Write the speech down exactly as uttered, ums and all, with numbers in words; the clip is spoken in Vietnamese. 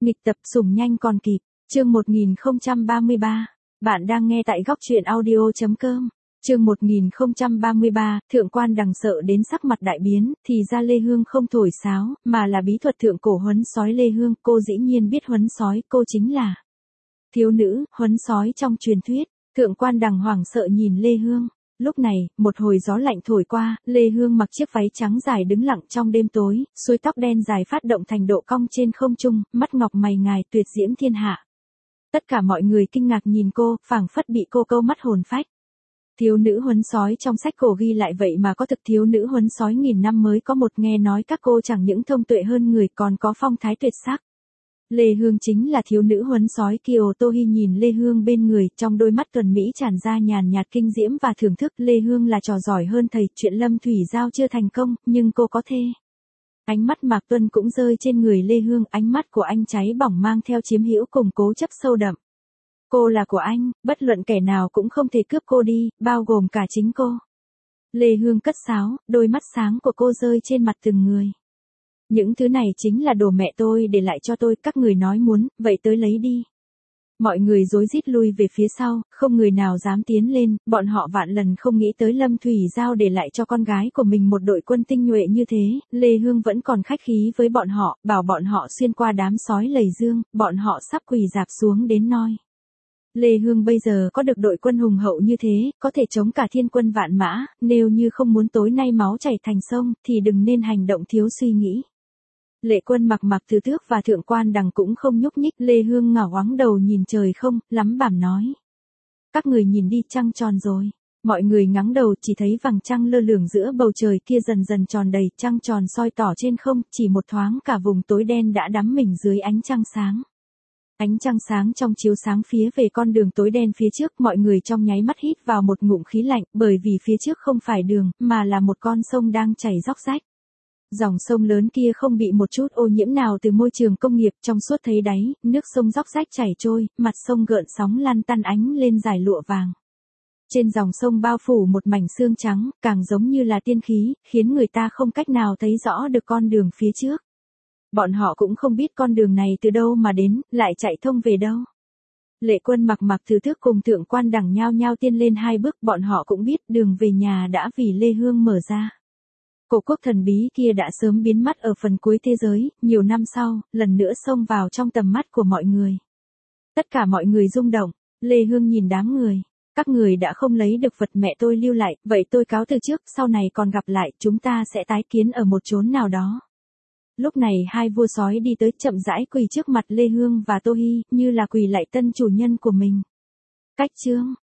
Nghịch tập sủng nhanh còn kịp, chương một nghìn không trăm ba mươi ba. Bạn đang nghe tại góc truyện audio.com. Chương một nghìn không trăm ba mươi ba, thượng quan đằng sợ đến sắc mặt đại biến, thì ra Lê Hương không thổi sáo, mà là bí thuật thượng cổ huấn sói Lê Hương, cô dĩ nhiên biết huấn sói, cô chính là thiếu nữ, huấn sói trong truyền thuyết. Thượng quan đằng hoảng sợ nhìn Lê Hương. Lúc này, một hồi gió lạnh thổi qua, Lê Hương mặc chiếc váy trắng dài đứng lặng trong đêm tối, xuôi tóc đen dài phát động thành độ cong trên không trung, mắt ngọc mày ngài tuyệt diễm thiên hạ. Tất cả mọi người kinh ngạc nhìn cô, phảng phất bị cô câu mắt hồn phách. Thiếu nữ huấn sói trong sách cổ ghi lại vậy mà có thực thiếu nữ huấn sói nghìn năm mới có một, nghe nói các cô chẳng những thông tuệ hơn người còn có phong thái tuyệt sắc. Lê Hương chính là thiếu nữ huấn sói. Kiều Tô Hi nhìn Lê Hương bên người, trong đôi mắt tuần mỹ tràn ra nhàn nhạt kinh diễm và thưởng thức. Lê Hương là trò giỏi hơn thầy, chuyện Lâm Thủy Giao chưa thành công, nhưng cô có thê. Ánh mắt Mạc Tuân cũng rơi trên người Lê Hương, ánh mắt của anh cháy bỏng mang theo chiếm hữu cùng cố chấp sâu đậm. Cô là của anh, bất luận kẻ nào cũng không thể cướp cô đi, bao gồm cả chính cô. Lê Hương cất sáo, đôi mắt sáng của cô rơi trên mặt từng người. Những thứ này chính là đồ mẹ tôi để lại cho tôi, các người nói muốn, vậy tới lấy đi. Mọi người rối rít lui về phía sau, không người nào dám tiến lên, bọn họ vạn lần không nghĩ tới Lâm Thủy Giao để lại cho con gái của mình một đội quân tinh nhuệ như thế. Lê Hương vẫn còn khách khí với bọn họ, bảo bọn họ xuyên qua đám sói lầy dương, bọn họ sắp quỳ rạp xuống đến noi. Lê Hương bây giờ có được đội quân hùng hậu như thế, có thể chống cả thiên quân vạn mã, nếu như không muốn tối nay máu chảy thành sông, thì đừng nên hành động thiếu suy nghĩ. Lệ Quân mặc mặc Từ Tước và thượng quan đằng cũng không nhúc nhích. Lê Hương ngả ngoáng đầu nhìn trời không, lắm bảm nói. Các người nhìn đi, trăng tròn rồi. Mọi người ngắng đầu, chỉ thấy vầng trăng lơ lửng giữa bầu trời kia dần dần tròn đầy, trăng tròn soi tỏ trên không, chỉ một thoáng cả vùng tối đen đã đắm mình dưới ánh trăng sáng. Ánh trăng sáng trong chiếu sáng phía về con đường tối đen phía trước, mọi người trong nháy mắt hít vào một ngụm khí lạnh, bởi vì phía trước không phải đường, mà là một con sông đang chảy róc rách. Dòng sông lớn kia không bị một chút ô nhiễm nào từ môi trường công nghiệp, trong suốt thấy đáy, nước sông róc rách chảy trôi, mặt sông gợn sóng lăn tăn ánh lên dải lụa vàng. Trên dòng sông bao phủ một mảnh sương trắng, càng giống như là tiên khí, khiến người ta không cách nào thấy rõ được con đường phía trước. Bọn họ cũng không biết con đường này từ đâu mà đến, lại chạy thông về đâu. Lệ Quân mặc mặc Từ Tước cùng thượng quan đằng nhao nhao tiên lên hai bước, bọn họ cũng biết đường về nhà đã vì Lê Hương mở ra. Cổ quốc thần bí kia đã sớm biến mất ở phần cuối thế giới, nhiều năm sau, lần nữa xông vào trong tầm mắt của mọi người. Tất cả mọi người rung động, Lê Hương nhìn đám người. Các người đã không lấy được vật mẹ tôi lưu lại, vậy tôi cáo từ trước, sau này còn gặp lại, chúng ta sẽ tái kiến ở một chốn nào đó. Lúc này hai vua sói đi tới, chậm rãi quỳ trước mặt Lê Hương và Tô Hi, như là quỳ lại tân chủ nhân của mình. Cách chương,